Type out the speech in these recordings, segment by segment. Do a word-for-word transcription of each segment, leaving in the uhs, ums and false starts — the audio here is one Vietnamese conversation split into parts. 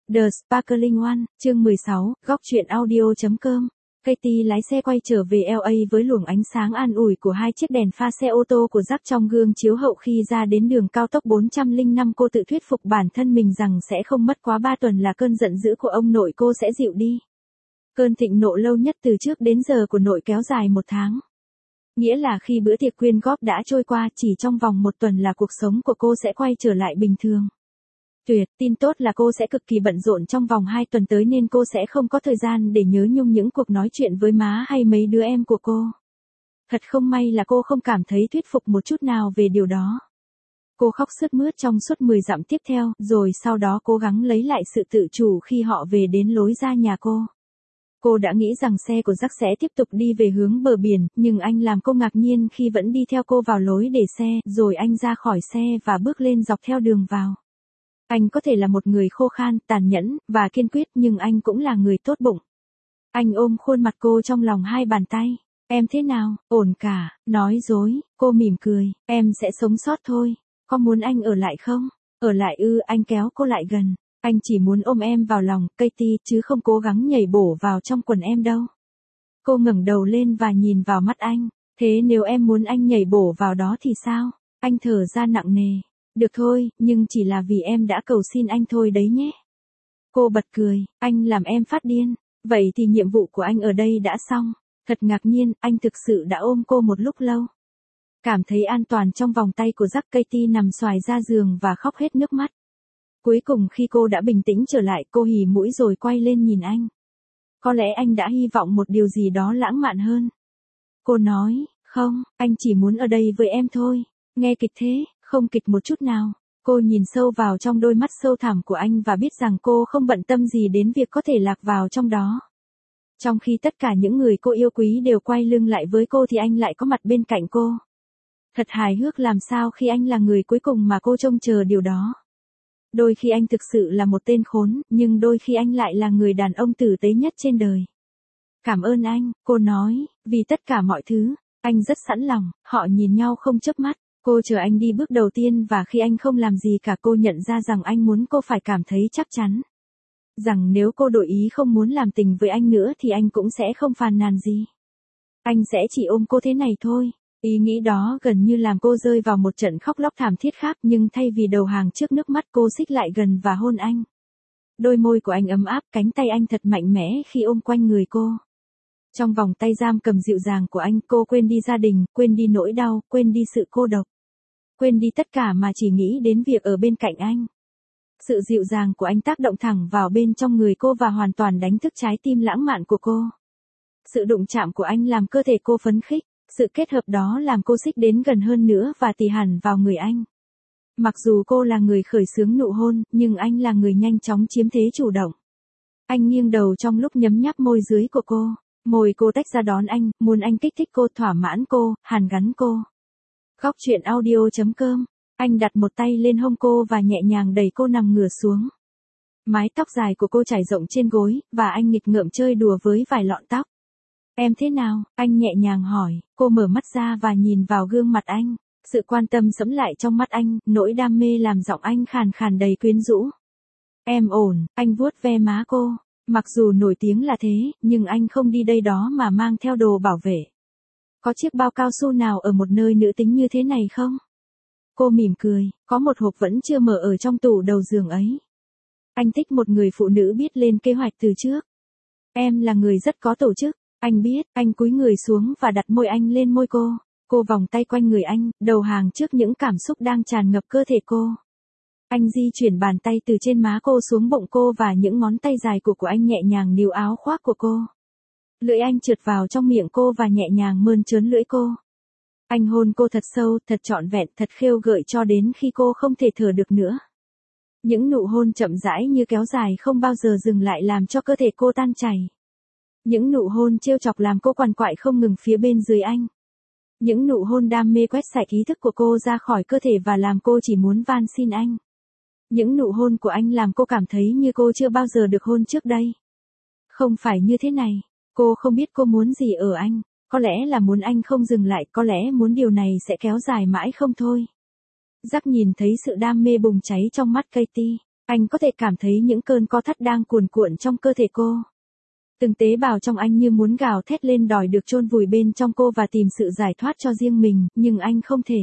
The Sparkling One, chương mười sáu, góc truyện audio chấm com. Katie lái xe quay trở về lờ a với luồng ánh sáng an ủi của hai chiếc đèn pha xe ô tô của Jack trong gương chiếu hậu khi ra đến đường cao tốc bốn trăm lẻ năm. Cô tự thuyết phục bản thân mình rằng sẽ không mất quá ba tuần là cơn giận dữ của ông nội cô sẽ dịu đi. Cơn thịnh nộ lâu nhất từ trước đến giờ của nội kéo dài một tháng. Nghĩa là khi bữa tiệc quyên góp đã trôi qua, chỉ trong vòng một tuần là cuộc sống của cô sẽ quay trở lại bình thường. Tuyệt, tin tốt là cô sẽ cực kỳ bận rộn trong vòng hai tuần tới nên cô sẽ không có thời gian để nhớ nhung những cuộc nói chuyện với má hay mấy đứa em của cô. Thật không may là cô không cảm thấy thuyết phục một chút nào về điều đó. Cô khóc sướt mướt trong suốt mười dặm tiếp theo, rồi sau đó cố gắng lấy lại sự tự chủ khi họ về đến lối ra nhà cô. Cô đã nghĩ rằng xe của Jack sẽ tiếp tục đi về hướng bờ biển, nhưng anh làm cô ngạc nhiên khi vẫn đi theo cô vào lối để xe, rồi anh ra khỏi xe và bước lên dọc theo đường vào. Anh có thể là một người khô khan, tàn nhẫn, và kiên quyết nhưng anh cũng là người tốt bụng. Anh ôm khuôn mặt cô trong lòng hai bàn tay. Em thế nào, ổn cả, nói dối, cô mỉm cười, em sẽ sống sót thôi, có muốn anh ở lại không? Ở lại ư, anh kéo cô lại gần. Anh chỉ muốn ôm em vào lòng, Katie, chứ không cố gắng nhảy bổ vào trong quần em đâu. Cô ngẩng đầu lên và nhìn vào mắt anh. Thế nếu em muốn anh nhảy bổ vào đó thì sao? Anh thở ra nặng nề. Được thôi, nhưng chỉ là vì em đã cầu xin anh thôi đấy nhé. Cô bật cười, anh làm em phát điên. Vậy thì nhiệm vụ của anh ở đây đã xong. Thật ngạc nhiên, anh thực sự đã ôm cô một lúc lâu. Cảm thấy an toàn trong vòng tay của Jack, Katie nằm xoài ra giường và khóc hết nước mắt. Cuối cùng khi cô đã bình tĩnh trở lại, cô hì mũi rồi quay lên nhìn anh. Có lẽ anh đã hy vọng một điều gì đó lãng mạn hơn. Cô nói, không, anh chỉ muốn ở đây với em thôi. Nghe kịch thế, không kịch một chút nào. Cô nhìn sâu vào trong đôi mắt sâu thẳm của anh và biết rằng cô không bận tâm gì đến việc có thể lạc vào trong đó. Trong khi tất cả những người cô yêu quý đều quay lưng lại với cô thì anh lại có mặt bên cạnh cô. Thật hài hước làm sao khi anh là người cuối cùng mà cô trông chờ điều đó. Đôi khi anh thực sự là một tên khốn, nhưng đôi khi anh lại là người đàn ông tử tế nhất trên đời. Cảm ơn anh, cô nói, vì tất cả mọi thứ. Anh rất sẵn lòng, họ nhìn nhau không chớp mắt. Cô chờ anh đi bước đầu tiên và khi anh không làm gì cả cô nhận ra rằng anh muốn cô phải cảm thấy chắc chắn. Rằng nếu cô đổi ý không muốn làm tình với anh nữa thì anh cũng sẽ không phàn nàn gì. Anh sẽ chỉ ôm cô thế này thôi. Ý nghĩ đó gần như làm cô rơi vào một trận khóc lóc thảm thiết khác nhưng thay vì đầu hàng trước nước mắt cô xích lại gần và hôn anh. Đôi môi của anh ấm áp, cánh tay anh thật mạnh mẽ khi ôm quanh người cô. Trong vòng tay giam cầm dịu dàng của anh cô quên đi gia đình, quên đi nỗi đau, quên đi sự cô độc. Quên đi tất cả mà chỉ nghĩ đến việc ở bên cạnh anh. Sự dịu dàng của anh tác động thẳng vào bên trong người cô và hoàn toàn đánh thức trái tim lãng mạn của cô. Sự đụng chạm của anh làm cơ thể cô phấn khích. Sự kết hợp đó làm cô xích đến gần hơn nữa và tì hẳn vào người anh. Mặc dù cô là người khởi xướng nụ hôn, nhưng anh là người nhanh chóng chiếm thế chủ động. Anh nghiêng đầu trong lúc nhấm nháp môi dưới của cô. Môi cô tách ra đón anh, muốn anh kích thích cô, thỏa mãn cô, hàn gắn cô. Góc truyện audio chấm com. Anh đặt một tay lên hông cô và nhẹ nhàng đẩy cô nằm ngửa xuống. Mái tóc dài của cô trải rộng trên gối, và anh nghịch ngợm chơi đùa với vài lọn tóc. Em thế nào? Anh nhẹ nhàng hỏi. Cô mở mắt ra và nhìn vào gương mặt anh. Sự quan tâm sẫm lại trong mắt anh, nỗi đam mê làm giọng anh khàn khàn đầy quyến rũ. Em ổn, anh vuốt ve má cô. Mặc dù nổi tiếng là thế, nhưng anh không đi đây đó mà mang theo đồ bảo vệ. Có chiếc bao cao su nào ở một nơi nữ tính như thế này không? Cô mỉm cười, có một hộp vẫn chưa mở ở trong tủ đầu giường ấy. Anh thích một người phụ nữ biết lên kế hoạch từ trước. Em là người rất có tổ chức. Anh biết, anh cúi người xuống và đặt môi anh lên môi cô. Cô vòng tay quanh người anh, đầu hàng trước những cảm xúc đang tràn ngập cơ thể cô. Anh di chuyển bàn tay từ trên má cô xuống bụng cô và những ngón tay dài của của anh nhẹ nhàng níu áo khoác của cô. Lưỡi anh trượt vào trong miệng cô và nhẹ nhàng mơn trớn lưỡi cô. Anh hôn cô thật sâu, thật trọn vẹn, thật khêu gợi cho đến khi cô không thể thở được nữa. Những nụ hôn chậm rãi như kéo dài không bao giờ dừng lại làm cho cơ thể cô tan chảy. Những nụ hôn trêu chọc làm cô quằn quại không ngừng phía bên dưới anh. Những nụ hôn đam mê quét sạch ý thức của cô ra khỏi cơ thể và làm cô chỉ muốn van xin anh. Những nụ hôn của anh làm cô cảm thấy như cô chưa bao giờ được hôn trước đây. Không phải như thế này. Cô không biết cô muốn gì ở anh. Có lẽ là muốn anh không dừng lại, có lẽ muốn điều này sẽ kéo dài mãi không thôi. Jack nhìn thấy sự đam mê bùng cháy trong mắt Katie. Anh có thể cảm thấy những cơn co thắt đang cuồn cuộn trong cơ thể cô. Từng tế bào trong anh như muốn gào thét lên đòi được chôn vùi bên trong cô và tìm sự giải thoát cho riêng mình, nhưng anh không thể.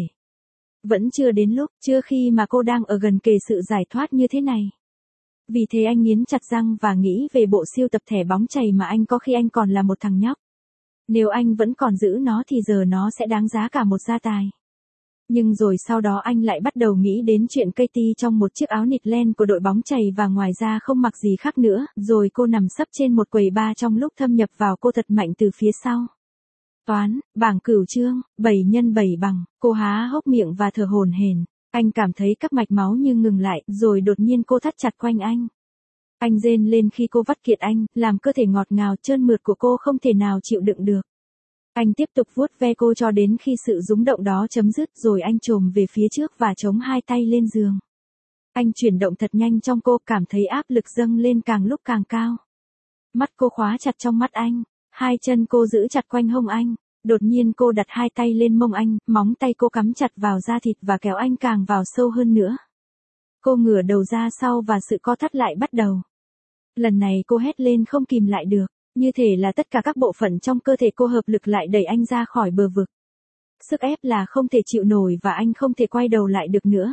Vẫn chưa đến lúc, chưa khi mà cô đang ở gần kề sự giải thoát như thế này. Vì thế anh nghiến chặt răng và nghĩ về bộ siêu tập thẻ bóng chày mà anh có khi anh còn là một thằng nhóc. Nếu anh vẫn còn giữ nó thì giờ nó sẽ đáng giá cả một gia tài. Nhưng rồi sau đó anh lại bắt đầu nghĩ đến chuyện Katie trong một chiếc áo nịt len của đội bóng chày và ngoài ra không mặc gì khác nữa, rồi cô nằm sấp trên một quầy bar trong lúc thâm nhập vào cô thật mạnh từ phía sau. Toán, bảng cửu chương, bảy nhân bảy bằng, cô há hốc miệng và thở hổn hển. Anh cảm thấy các mạch máu như ngừng lại, rồi đột nhiên cô thắt chặt quanh anh. Anh rên lên khi cô vắt kiệt anh, làm cơ thể ngọt ngào trơn mượt của cô không thể nào chịu đựng được. Anh tiếp tục vuốt ve cô cho đến khi sự rúng động đó chấm dứt, rồi anh chồm về phía trước và chống hai tay lên giường. Anh chuyển động thật nhanh trong cô, cảm thấy áp lực dâng lên càng lúc càng cao. Mắt cô khóa chặt trong mắt anh, hai chân cô giữ chặt quanh hông anh. Đột nhiên cô đặt hai tay lên mông anh, móng tay cô cắm chặt vào da thịt và kéo anh càng vào sâu hơn nữa. Cô ngửa đầu ra sau và sự co thắt lại bắt đầu. Lần này cô hét lên không kìm lại được, như thể là tất cả các bộ phận trong cơ thể cô hợp lực lại đẩy anh ra khỏi bờ vực. Sức ép là không thể chịu nổi và anh không thể quay đầu lại được nữa.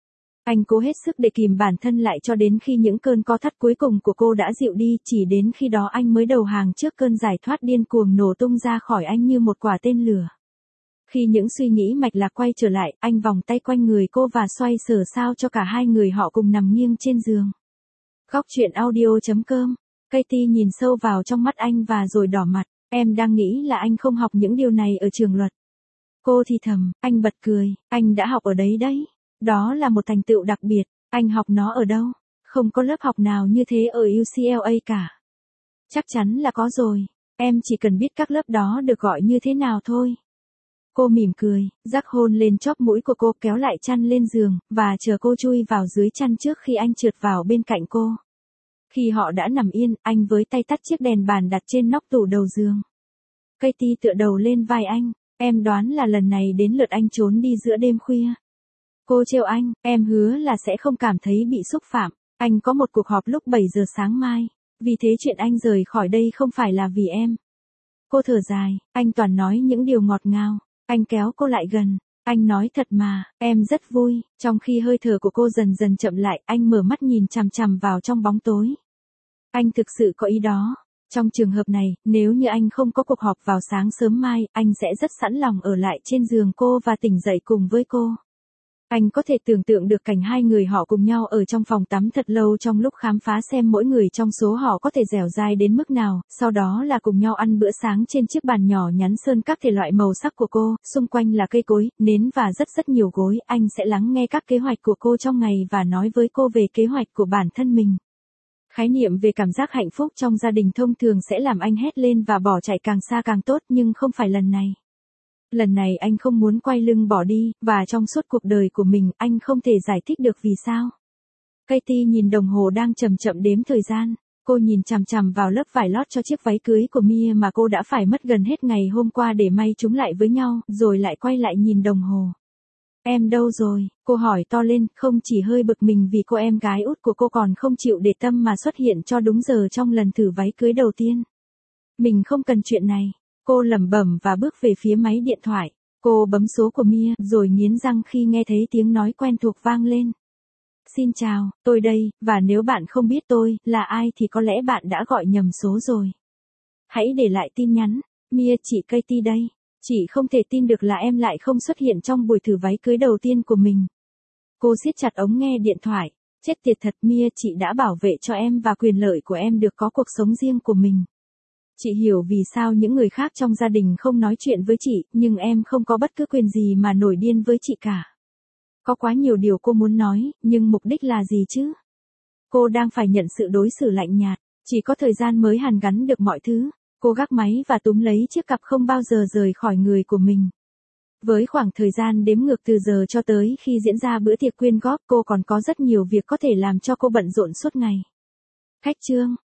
Anh cố hết sức để kìm bản thân lại cho đến khi những cơn co thắt cuối cùng của cô đã dịu đi, chỉ đến khi đó anh mới đầu hàng trước cơn giải thoát điên cuồng nổ tung ra khỏi anh như một quả tên lửa. Khi những suy nghĩ mạch lạc quay trở lại, anh vòng tay quanh người cô và xoay sở sao cho cả hai người họ cùng nằm nghiêng trên giường. Góc truyện audio chấm com. Katie nhìn sâu vào trong mắt anh và rồi đỏ mặt. Em đang nghĩ là anh không học những điều này ở trường luật. Cô thì thầm, anh bật cười, anh đã học ở đấy đấy. Đó là một thành tựu đặc biệt, anh học nó ở đâu? Không có lớp học nào như thế ở u xê lờ a cả. Chắc chắn là có rồi, em chỉ cần biết các lớp đó được gọi như thế nào thôi. Cô mỉm cười, rắc hôn lên chóp mũi của cô, kéo lại chăn lên giường, và chờ cô chui vào dưới chăn trước khi anh trượt vào bên cạnh cô. Khi họ đã nằm yên, anh với tay tắt chiếc đèn bàn đặt trên nóc tủ đầu giường. Katie tựa đầu lên vai anh, em đoán là lần này đến lượt anh trốn đi giữa đêm khuya. Cô trêu anh, em hứa là sẽ không cảm thấy bị xúc phạm. Anh có một cuộc họp lúc bảy giờ sáng mai, vì thế chuyện anh rời khỏi đây không phải là vì em. Cô thở dài, anh toàn nói những điều ngọt ngào. Anh kéo cô lại gần, anh nói thật mà, em rất vui. Trong khi hơi thở của cô dần dần chậm lại, anh mở mắt nhìn chằm chằm vào trong bóng tối. Anh thực sự có ý đó. Trong trường hợp này, nếu như anh không có cuộc họp vào sáng sớm mai, anh sẽ rất sẵn lòng ở lại trên giường cô và tỉnh dậy cùng với cô. Anh có thể tưởng tượng được cảnh hai người họ cùng nhau ở trong phòng tắm thật lâu trong lúc khám phá xem mỗi người trong số họ có thể dẻo dai đến mức nào, sau đó là cùng nhau ăn bữa sáng trên chiếc bàn nhỏ nhắn sơn các thể loại màu sắc của cô, xung quanh là cây cối, nến và rất rất nhiều gối. Anh sẽ lắng nghe các kế hoạch của cô trong ngày và nói với cô về kế hoạch của bản thân mình. Khái niệm về cảm giác hạnh phúc trong gia đình thông thường sẽ làm anh hét lên và bỏ chạy càng xa càng tốt, nhưng không phải lần này. Lần này anh không muốn quay lưng bỏ đi, và trong suốt cuộc đời của mình, anh không thể giải thích được vì sao. Katie nhìn đồng hồ đang chậm chậm đếm thời gian. Cô nhìn chằm chằm vào lớp vải lót cho chiếc váy cưới của Mia mà cô đã phải mất gần hết ngày hôm qua để may chúng lại với nhau, rồi lại quay lại nhìn đồng hồ. Em đâu rồi? Cô hỏi to lên, không chỉ hơi bực mình vì cô em gái út của cô còn không chịu để tâm mà xuất hiện cho đúng giờ trong lần thử váy cưới đầu tiên. Mình không cần chuyện này. Cô lẩm bẩm và bước về phía máy điện thoại. Cô bấm số của Mia, rồi nghiến răng khi nghe thấy tiếng nói quen thuộc vang lên. Xin chào, tôi đây, và nếu bạn không biết tôi là ai thì có lẽ bạn đã gọi nhầm số rồi. Hãy để lại tin nhắn. Mia, chị Katie đây. Chị không thể tin được là em lại không xuất hiện trong buổi thử váy cưới đầu tiên của mình. Cô siết chặt ống nghe điện thoại. Chết tiệt thật Mia, chị đã bảo vệ cho em và quyền lợi của em được có cuộc sống riêng của mình. Chị hiểu vì sao những người khác trong gia đình không nói chuyện với chị, nhưng em không có bất cứ quyền gì mà nổi điên với chị cả. Có quá nhiều điều cô muốn nói, nhưng mục đích là gì chứ? Cô đang phải nhận sự đối xử lạnh nhạt, chỉ có thời gian mới hàn gắn được mọi thứ. Cô gác máy và túm lấy chiếc cặp không bao giờ rời khỏi người của mình. Với khoảng thời gian đếm ngược từ giờ cho tới khi diễn ra bữa tiệc quyên góp, cô còn có rất nhiều việc có thể làm cho cô bận rộn suốt ngày. Khách chương